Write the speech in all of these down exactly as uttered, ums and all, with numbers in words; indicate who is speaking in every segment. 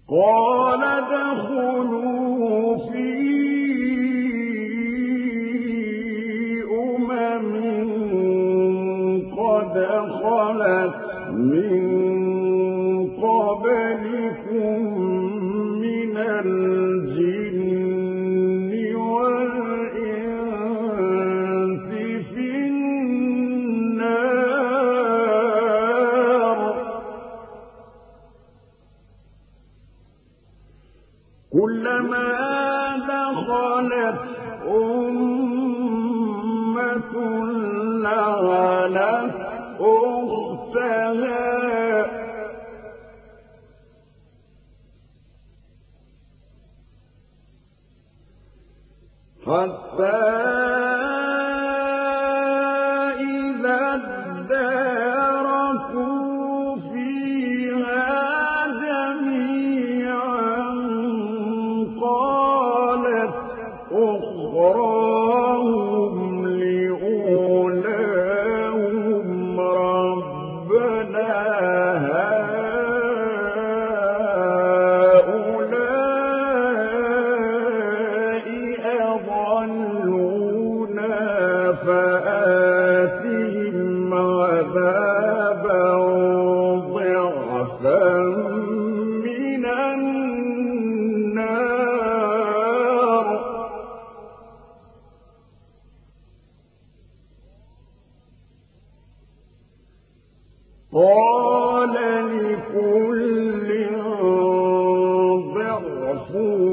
Speaker 1: قال ادخلوا في أمم قد خلت من قبلكم من الجن والإنس في النار كلما دخلت أمة لعنت أختها حتى إذا اداركوا فيها جميعا قالت أخراهم لأولاهم ربنا هؤلاء أضلونا فآتهم عذابا ضعفا من النار قال لكل ضعف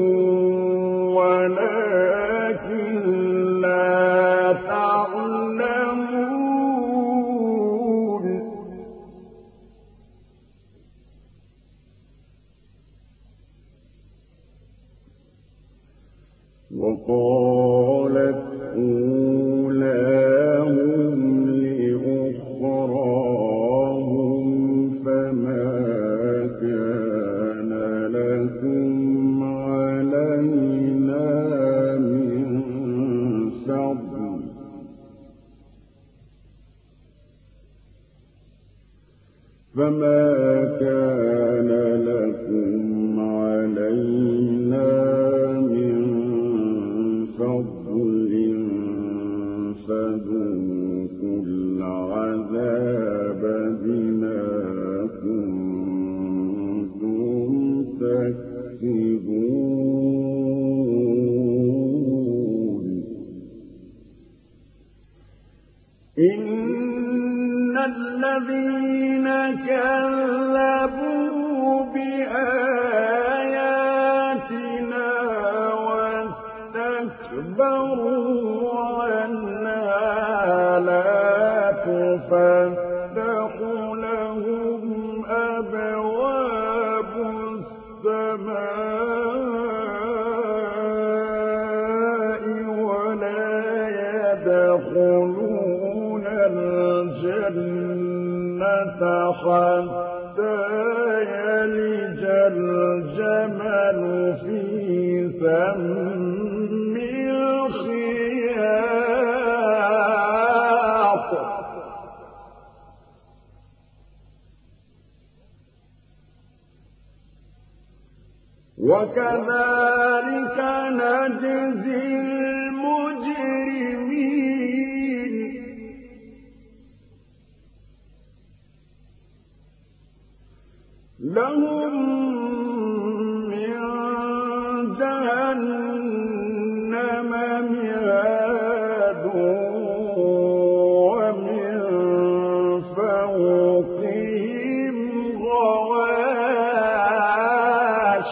Speaker 1: ولكن لا تعلمون وقالت أولاهم لأخراهم فما كان لكم علينا من فضل فما كان لكم علينا من فضل فذوقوا العذاب بما كنتم تكسبون إن الذين كذبوا بآياتنا واستكبروا عنها لا تفتح لهم أبواب السماء ولا يدخلون الجنة حتى يلج الجمل في سم الخياط وكذلك نجزي المجرمين لهم من جهنم مهاد ومن فوقهم غواش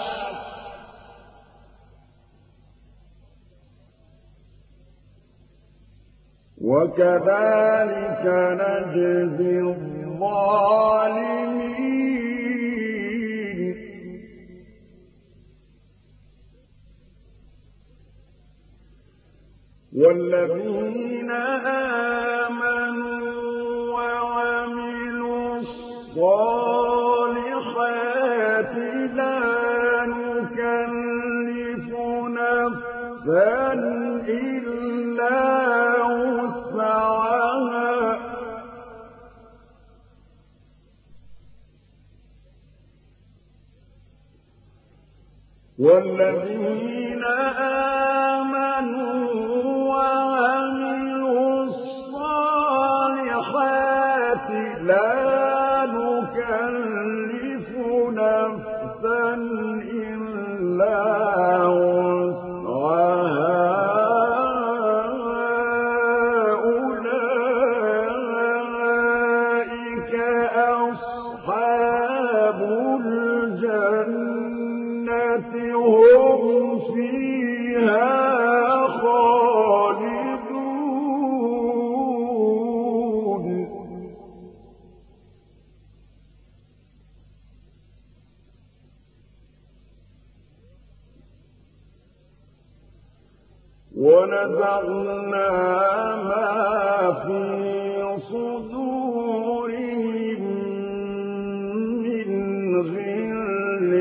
Speaker 1: وكذلك نجزي الظالمين والذين آمنوا وعملوا الصالحات لا نكلف نفسا إلا وسعها والذين آمنوا وعملوا الصالحات لا نكلف نفسا إلا وسعها أولئك أصحاب الجنة هم فيها خالدون ونزعنا ما في صدورهم من غل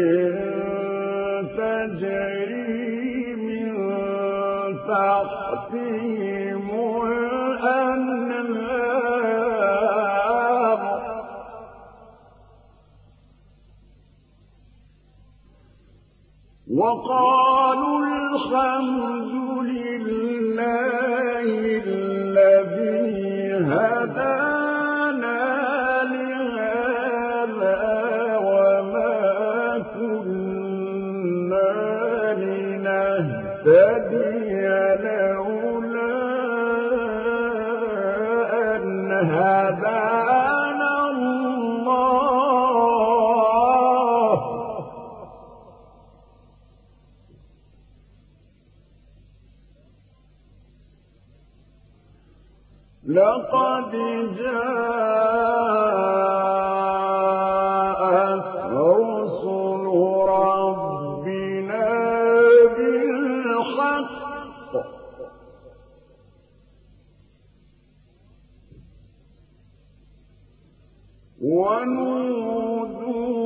Speaker 1: تجري من تحتهم الأنهار وقالوا الحمد لله الذي هدانا لهذا وما كنا لنهتدي لولا أن هدانا الله لقد جاءت رسل ربنا بالحق ونودوا